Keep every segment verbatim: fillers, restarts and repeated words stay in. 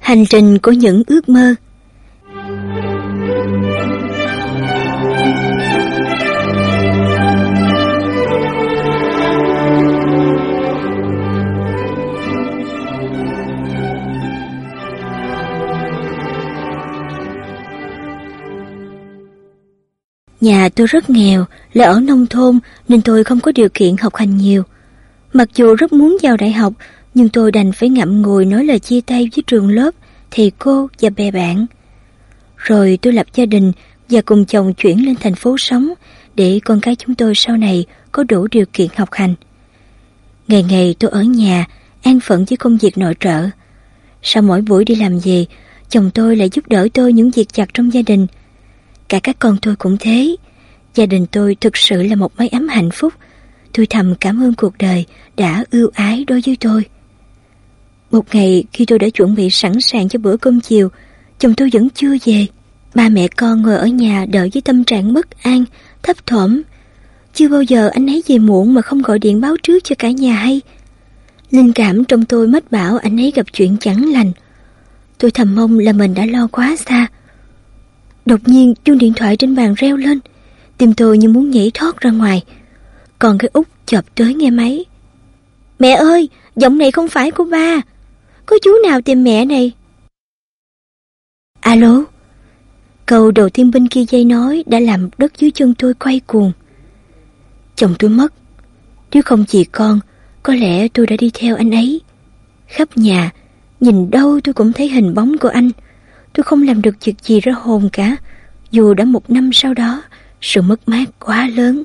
Hành trình của những ước mơ. Nhà tôi rất nghèo, là ở nông thôn nên tôi không có điều kiện học hành nhiều. Mặc dù rất muốn vào đại học, nhưng tôi đành phải ngậm ngùi nói lời chia tay với trường lớp, thầy cô và bè bạn. Rồi tôi lập gia đình và cùng chồng chuyển lên thành phố sống để con cái chúng tôi sau này có đủ điều kiện học hành. Ngày ngày tôi ở nhà, an phận với công việc nội trợ. Sau mỗi buổi đi làm về, chồng tôi lại giúp đỡ tôi những việc vặt trong gia đình. Cả các con tôi cũng thế. Gia đình tôi thực sự là một mái ấm hạnh phúc. Tôi thầm cảm ơn cuộc đời đã ưu ái đối với tôi. Một ngày khi tôi đã chuẩn bị sẵn sàng cho bữa cơm chiều, chồng tôi vẫn chưa về. Ba mẹ con ngồi ở nhà đợi với tâm trạng bất an, thấp thỏm. Chưa bao giờ anh ấy về muộn mà không gọi điện báo trước cho cả nhà hay. Linh cảm trong tôi mách bảo anh ấy gặp chuyện chẳng lành. Tôi thầm mong là mình đã lo quá xa. Đột nhiên chuông điện thoại trên bàn reo lên, tim tôi như muốn nhảy thoát ra ngoài. Còn cái Út chộp tới nghe máy. Mẹ ơi, giọng này không phải của ba. Có chú nào tìm mẹ này? Alo. Câu đầu tiên bên kia dây nói đã làm đất dưới chân tôi quay cuồng. Chồng tôi mất. Nếu không vì con, có lẽ tôi đã đi theo anh ấy. Khắp nhà, nhìn đâu tôi cũng thấy hình bóng của anh. Tôi không làm được việc gì ra hồn cả, dù đã một năm sau đó, sự mất mát quá lớn.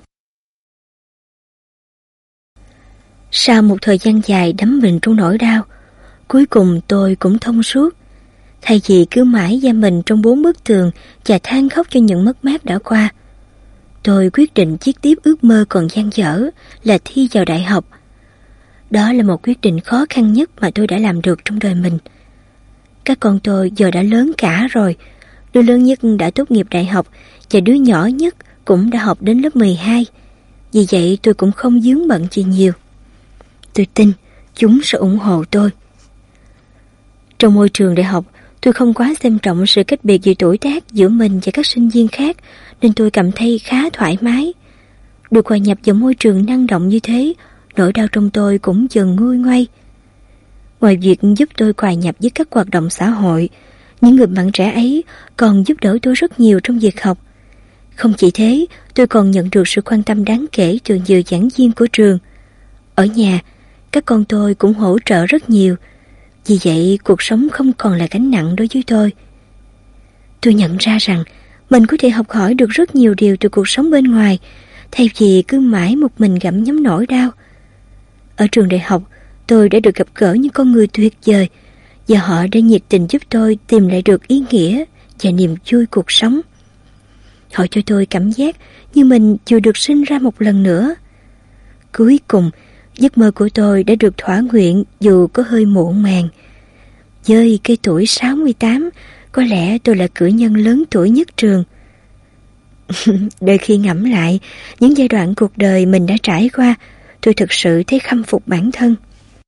Sau một thời gian dài đắm mình trong nỗi đau, cuối cùng tôi cũng thông suốt. Thay vì cứ mãi giam mình trong bốn bức tường và than khóc cho những mất mát đã qua, tôi quyết định viết tiếp ước mơ còn dang dở là thi vào đại học. Đó là một quyết định khó khăn nhất mà tôi đã làm được trong đời mình. Các con tôi giờ đã lớn cả rồi. Đứa lớn nhất đã tốt nghiệp đại học và đứa nhỏ nhất cũng đã học đến lớp mười hai. Vì vậy tôi cũng không vướng bận gì nhiều. Tôi tin chúng sẽ ủng hộ tôi. Trong môi trường đại học, tôi không quá xem trọng sự cách biệt về tuổi tác giữa mình và các sinh viên khác, nên tôi cảm thấy khá thoải mái. Được hòa nhập vào môi trường năng động như thế, nỗi đau trong tôi cũng dần nguôi ngoai. Ngoài việc giúp tôi hòa nhập với các hoạt động xã hội, những người bạn trẻ ấy còn giúp đỡ tôi rất nhiều trong việc học. Không chỉ thế, tôi còn nhận được sự quan tâm đáng kể từ nhiều giảng viên của trường. Ở nhà, các con tôi cũng hỗ trợ rất nhiều. Vì vậy, cuộc sống không còn là gánh nặng đối với tôi. Tôi nhận ra rằng mình có thể học hỏi được rất nhiều điều từ cuộc sống bên ngoài, thay vì cứ mãi một mình gặm nhấm nỗi đau. Ở trường đại học, tôi đã được gặp gỡ những con người tuyệt vời, và họ đã nhiệt tình giúp tôi tìm lại được ý nghĩa và niềm vui cuộc sống. Họ cho tôi cảm giác như mình vừa được sinh ra một lần nữa. Cuối cùng, giấc mơ của tôi đã được thỏa nguyện dù có hơi muộn màng. Với cái tuổi sáu mươi tám, có lẽ tôi là cử nhân lớn tuổi nhất trường. Đôi khi ngẫm lại những giai đoạn cuộc đời mình đã trải qua, tôi thực sự thấy khâm phục bản thân.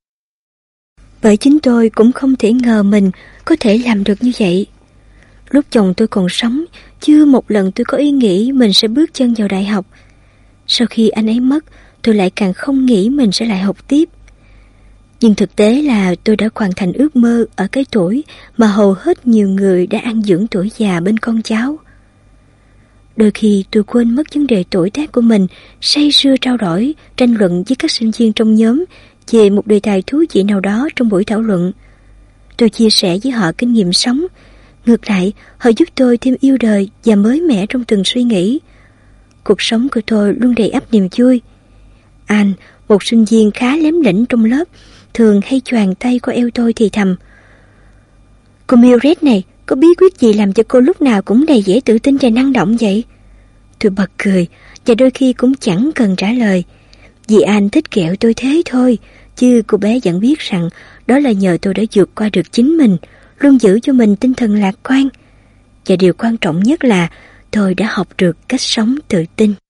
Bởi chính tôi cũng không thể ngờ mình có thể làm được như vậy. Lúc chồng tôi còn sống, chưa một lần tôi có ý nghĩ mình sẽ bước chân vào đại học. Sau khi anh ấy mất, tôi lại càng không nghĩ mình sẽ lại học tiếp. Nhưng thực tế là tôi đã hoàn thành ước mơ ở cái tuổi mà hầu hết nhiều người đã ăn dưỡng tuổi già bên con cháu. Đôi khi tôi quên mất vấn đề tuổi tác của mình, say sưa trao đổi, tranh luận với các sinh viên trong nhóm về một đề tài thú vị nào đó trong buổi thảo luận. Tôi chia sẻ với họ kinh nghiệm sống. Ngược lại, họ giúp tôi thêm yêu đời và mới mẻ trong từng suy nghĩ. Cuộc sống của tôi luôn đầy ắp niềm vui. Anh, một sinh viên khá lém lĩnh trong lớp, thường hay choàng tay qua eo tôi thì thầm: Cô Mildred này, có bí quyết gì làm cho cô lúc nào cũng đầy vẻ tự tin và năng động vậy? Tôi bật cười, và đôi khi cũng chẳng cần trả lời. Vì anh thích ghẹo tôi thế thôi, chứ cô bé vẫn biết rằng đó là nhờ tôi đã vượt qua được chính mình, luôn giữ cho mình tinh thần lạc quan. Và điều quan trọng nhất là tôi đã học được cách sống tự tin.